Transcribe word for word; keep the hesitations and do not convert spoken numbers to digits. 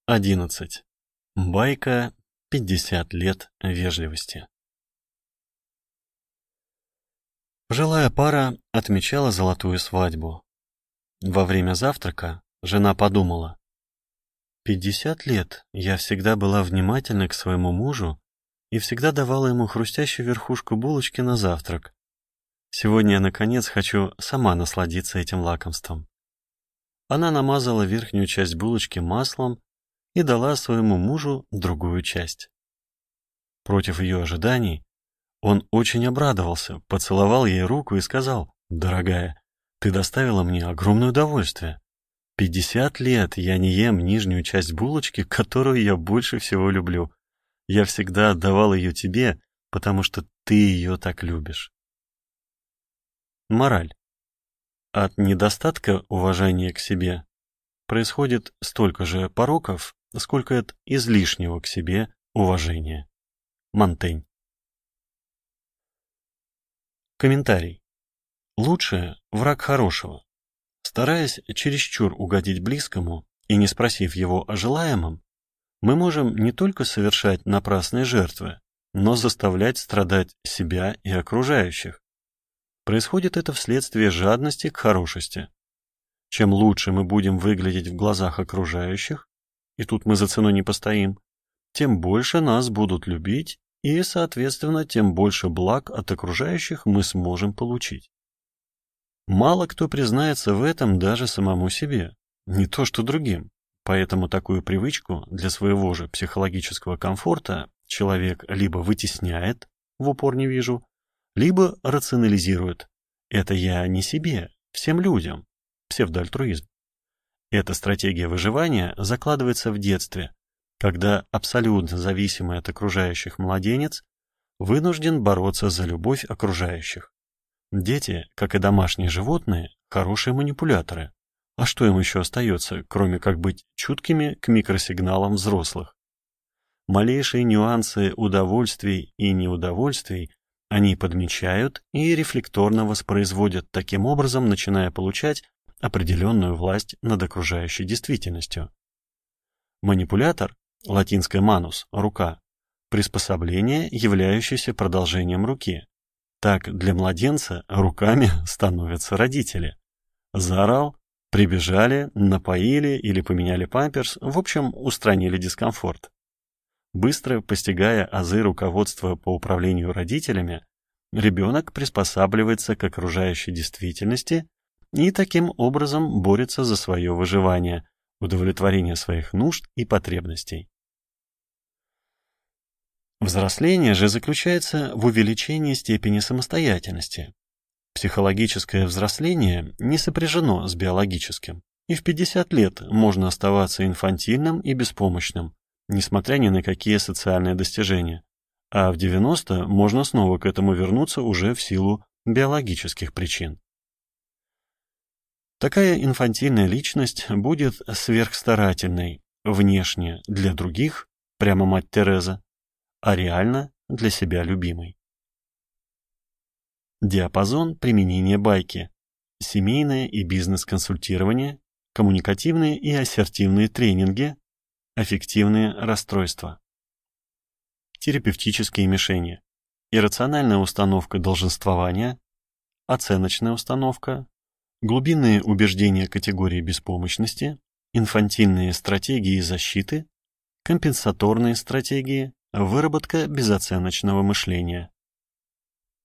одиннадцать. Байка «пятьдесят лет вежливости». Пожилая пара отмечала золотую свадьбу. Во время завтрака жена подумала: «Пятьдесят лет я всегда была внимательна к своему мужу и всегда давала ему хрустящую верхушку булочки на завтрак. Сегодня я, наконец, хочу сама насладиться этим лакомством». Она намазала верхнюю часть булочки маслом и дала своему мужу другую часть. Против ее ожиданий он очень обрадовался, поцеловал ей руку и сказал: «Дорогая, ты доставила мне огромное удовольствие. Пятьдесят лет я не ем нижнюю часть булочки, которую я больше всего люблю. Я всегда отдавал ее тебе, потому что ты ее так любишь». Мораль. От недостатка уважения к себе происходит столько же пороков, сколько от излишнего к себе уважения. Монтень. Комментарий. Лучшее – враг хорошего. Стараясь чересчур угодить близкому и не спросив его о желаемом, мы можем не только совершать напрасные жертвы, но заставлять страдать себя и окружающих. Происходит это вследствие жадности к хорошести. Чем лучше мы будем выглядеть в глазах окружающих, и тут мы за ценой не постоим, тем больше нас будут любить, и, соответственно, тем больше благ от окружающих мы сможем получить. Мало кто признается в этом даже самому себе, не то что другим, поэтому такую привычку для своего же психологического комфорта человек либо вытесняет, в упор не вижу, либо рационализирует. Это я не себе, всем людям. Псевдоальтруизм. Эта стратегия выживания закладывается в детстве, когда абсолютно зависимый от окружающих младенец вынужден бороться за любовь окружающих. Дети, как и домашние животные, хорошие манипуляторы. А что им еще остается, кроме как быть чуткими к микросигналам взрослых? Малейшие нюансы удовольствий и неудовольствий они подмечают и рефлекторно воспроизводят, таким образом начиная получать определенную власть над окружающей действительностью. Манипулятор, латинское manus, рука, приспособление, являющееся продолжением руки. Так для младенца руками становятся родители. Заорал, прибежали, напоили или поменяли памперс, в общем, устранили дискомфорт. Быстро постигая азы руководства по управлению родителями, ребенок приспосабливается к окружающей действительности и таким образом борется за свое выживание, удовлетворение своих нужд и потребностей. Взросление же заключается в увеличении степени самостоятельности. Психологическое взросление не сопряжено с биологическим, и в пятьдесят лет можно оставаться инфантильным и беспомощным, несмотря ни на какие социальные достижения, а в девяносто можно снова к этому вернуться уже в силу биологических причин. Такая инфантильная личность будет сверхстарательной внешне для других, прямо мать Тереза, а реально для себя любимой. Диапазон применения байки: семейное и бизнес-консультирование, коммуникативные и ассертивные тренинги, аффективные расстройства. Терапевтические мишени: иррациональная установка долженствования, оценочная установка, глубинные убеждения категории беспомощности, инфантильные стратегии защиты, компенсаторные стратегии, выработка безоценочного мышления.